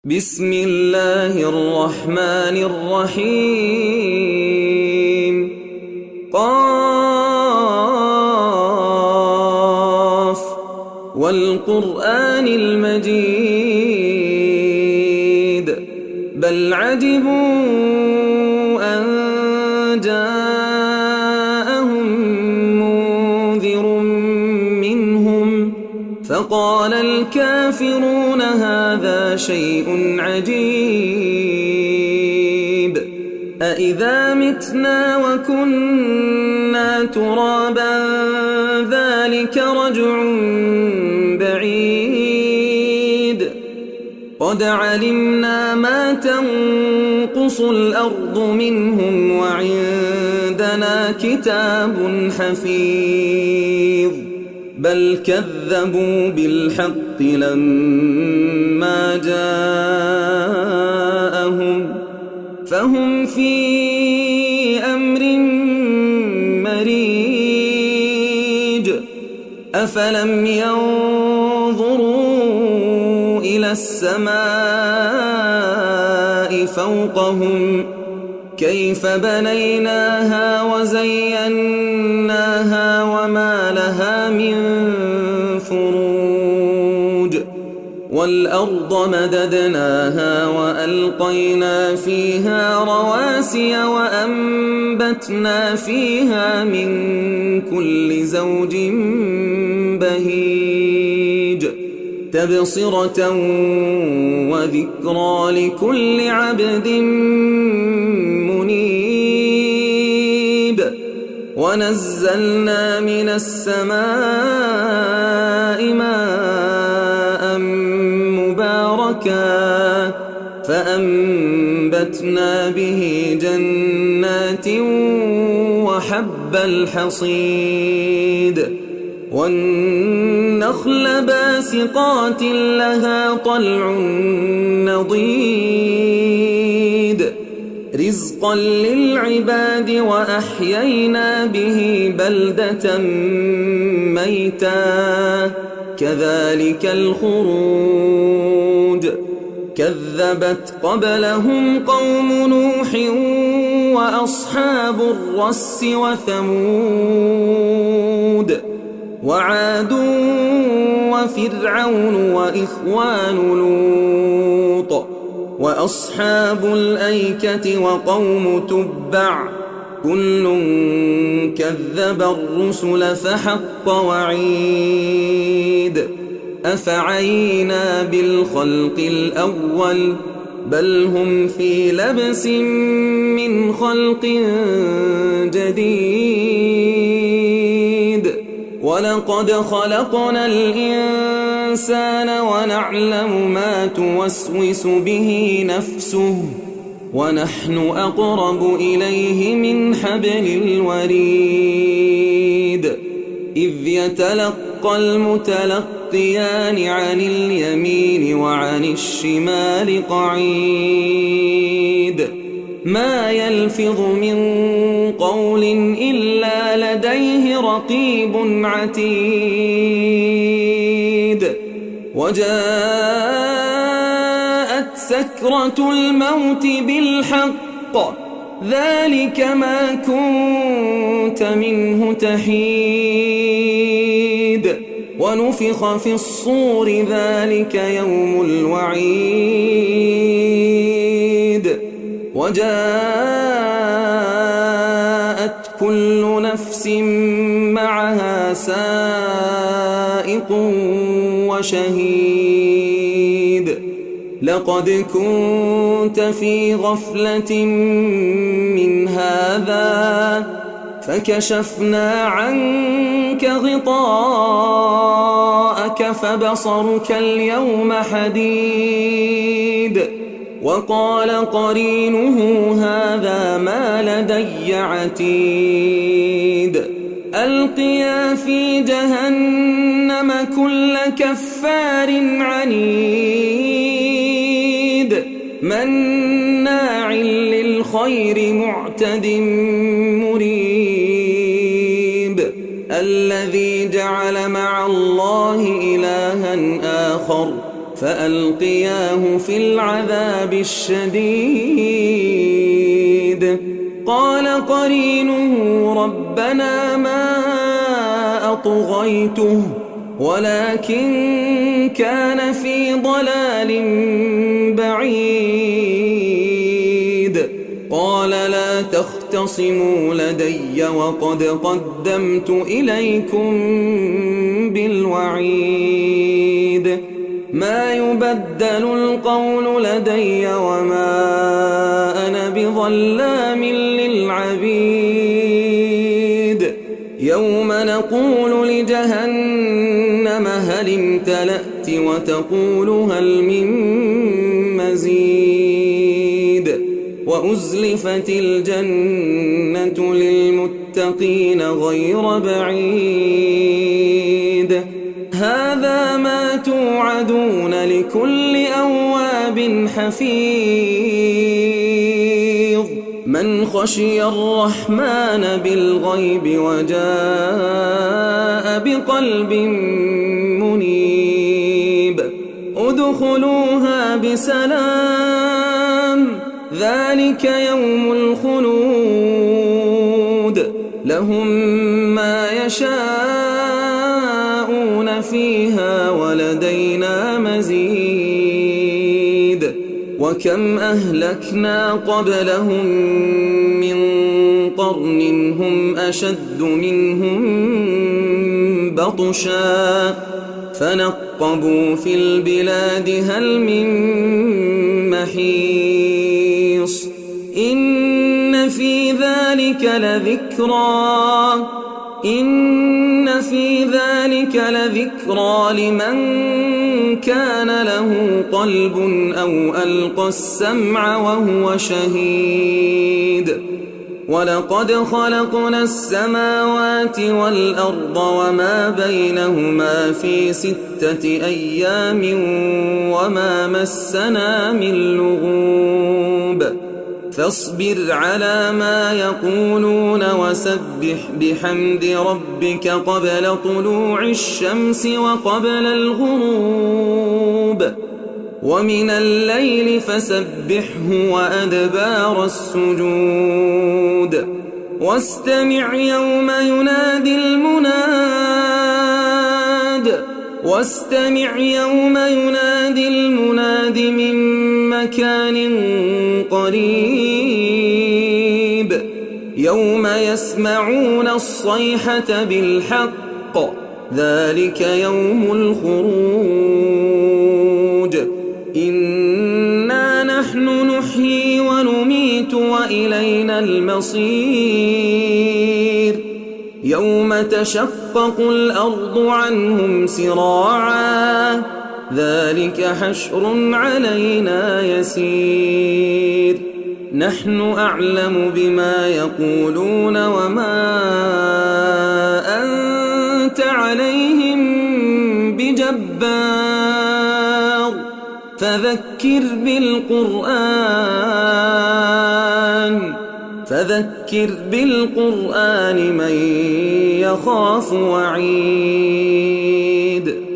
بسم الله الرحمن الرحيم قاف والقرآن المجيد بل عجبوا أن جاءهم منذر منهم فقال الكافرون هذا شيء عجيب أإذا متنا وكنا ترابا ذلك رجع بعيد قد علمنا ما تنقص الأرض منهم وعندنا كتاب حفيظ بل كذبوا بالحق لما جاءهم فهم في أمر مريج أفلم ينظروا إلى السماء فوقهم كيف بنيناها وزيناها وما لها من فروج والأرض مددناها وألقينا فيها رواسي وأنبتنا فيها من كل زوج بهيج تبصرة وذكرى لكل عبد منيب ونزلنا من السماء ماء مباركا فأنبتنا به جنات وحب الحصيد والنخل باسقات لها طلع نضيد رزقا للعباد وأحيينا به بلدة ميتا كذلك الخروج كذبت قبلهم قوم نوح وأصحاب الرس وثمود وعاد وفرعون وإخوان لوط وأصحاب الأيكة وقوم تبع كل كذب الرسل فحق وعيد أفعينا بالخلق الأول بل هم في لبس من خلق جديد ولقد خلقنا الإنسان ونعلم ما توسوس به نفسه ونحن أقرب إليه من حبل الوريد إذ يتلقى المتلقيان عن اليمين وعن الشمال قعيد ما يلفظ من قول إلا لديه رقيب عتيد وجاءت سكرة الموت بالحق ذلك ما كنت منه تحيد ونفخ في الصور ذلك يوم الوعيد وجاءت كل نفس معها سائق وشهيد لقد كنت في غفلة من هذا فكشفنا عنك غطاءك فبصرك اليوم حديد وقال قرينه هذا ما لدي عتيد ألقيا في جهنم كل كفار عنيد مناع للخير معتد مريب الذي جعل مع الله إلها آخر فألقياه في العذاب الشديد. قال قرينه ربنا ما أطغيته ولكن كان في ضلال بعيد. قال لا تختصموا لدي وقد قدمت إليكم بالوعيد. ما يبدل القول لدي وما أنا بظلام للعبيد. يوم نقول لجهنم هل امتلأت وتقول هل من مزيد. وأزلفت الجنة للمتقين غير بعيد. هذا ما توعدون لكل أواب حفيظ. من خشي الرحمن بالغيب وجاء بقلب منيب. ادخلوها بسلام ذلك يوم الخلود. لهم ما يشاءون فيها ولدينا مزيد. وكم أهلكنا قبلهم من قرن هم أشد منهم بطشا فنقبوا في البلاد هل من محيص. إن في ذلك لذكرى لمن كان له قلب أو ألقى السمع وهو شهيد. ولقد خلقنا السماوات والأرض وما بينهما في 6 أيام وما مسنا من لغوب. فاصبر على ما يقولون وسبح بحمد ربك قبل طلوع الشمس وقبل الغروب ومن الليل فسبحه وأدبار السجود. واستمع يوم ينادي المناد من مكان قريب. يوم يسمعون الصيحة بالحق ذلك يوم الخروج. إنا نحن نحيي ونميت وإلينا المصير. يوم تشقق الأرض عنهم سراعا ذلك حشر علينا يسير. نحن أعلم بما يقولون وما أنت عليهم بجبار. فذكر بالقرآن من يخاف وعيد.